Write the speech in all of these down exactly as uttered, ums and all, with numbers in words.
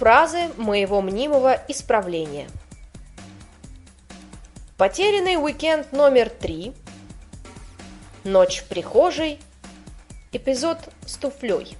фразы моего мнимого исправления. Потерянный уикенд номер три. Ночь в прихожей. Эпизод с туфлей.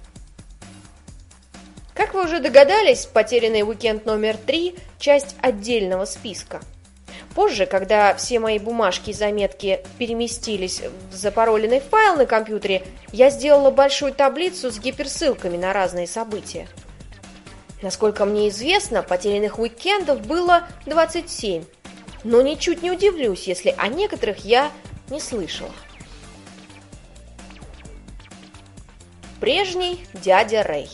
Как вы уже догадались, потерянный уикенд номер три – часть отдельного списка. Позже, когда все мои бумажки и заметки переместились в запароленный файл на компьютере, я сделала большую таблицу с гиперссылками на разные события. Насколько мне известно, потерянных уикендов было двадцать семь, но ничуть не удивлюсь, если о некоторых я не слышала. Прежний дядя Рэй.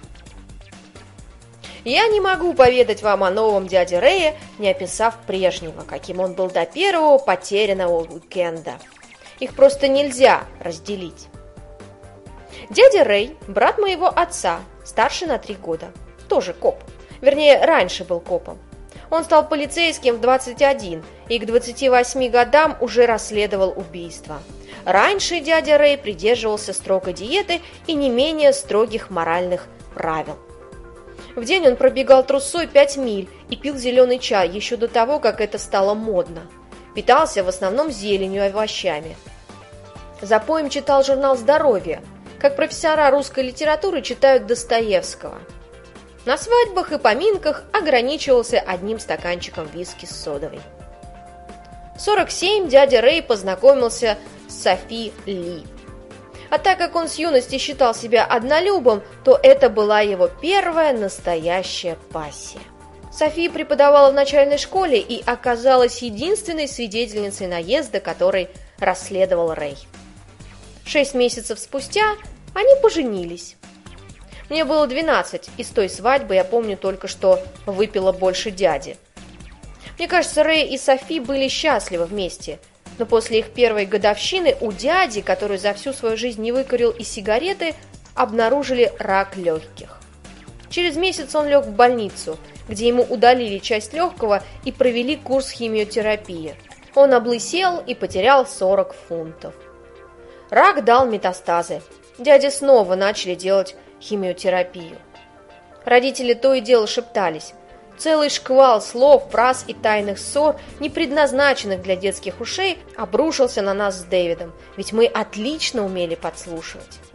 Я не могу поведать вам о новом дяде Рэе, не описав прежнего, каким он был до первого потерянного уикенда. Их просто нельзя разделить. Дядя Рэй – брат моего отца, старше на три года. Тоже коп. Вернее, раньше был копом. Он стал полицейским в двадцать один и к двадцати восьми годам уже расследовал убийства. Раньше дядя Рэй придерживался строгой диеты и не менее строгих моральных правил. В день он пробегал трусой пять миль и пил зеленый чай еще до того, как это стало модно. Питался в основном зеленью и овощами. Запоем читал журнал «Здоровье», как профессора русской литературы читают Достоевского. На свадьбах и поминках ограничивался одним стаканчиком виски с содовой. В сорок семь дядя Рэй познакомился с Софи Ли. А так как он с юности считал себя однолюбом, то это была его первая настоящая пассия. Софи преподавала в начальной школе и оказалась единственной свидетельницей наезда, который расследовал Рэй. Шесть месяцев спустя они поженились. Мне было двенадцать, и с той свадьбы я помню только, что выпила больше дяди. Мне кажется, Рэй и Софи были счастливы вместе, но после их первой годовщины у дяди, который за всю свою жизнь не выкурил и сигареты, обнаружили рак легких. Через месяц он лег в больницу, где ему удалили часть легкого и провели курс химиотерапии. Он облысел и потерял сорок фунтов. Рак дал метастазы. Дяде снова начали делать химиотерапию. Родители то и дело шептались. Целый шквал слов, фраз и тайных ссор, не предназначенных для детских ушей, обрушился на нас с Дэвидом, ведь мы отлично умели подслушивать.